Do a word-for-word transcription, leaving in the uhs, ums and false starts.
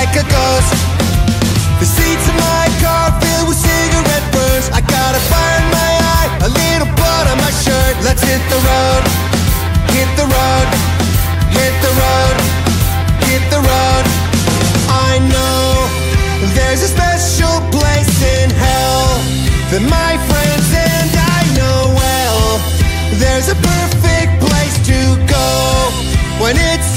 like a ghost. The seats in my car filled with cigarette burns. I got a fire in my eye, a little blood on my shirt. Let's hit the road, hit the road, hit the road, hit the road. I know there's a special place in hell that my friends and I know well. There's a perfect place to go when it's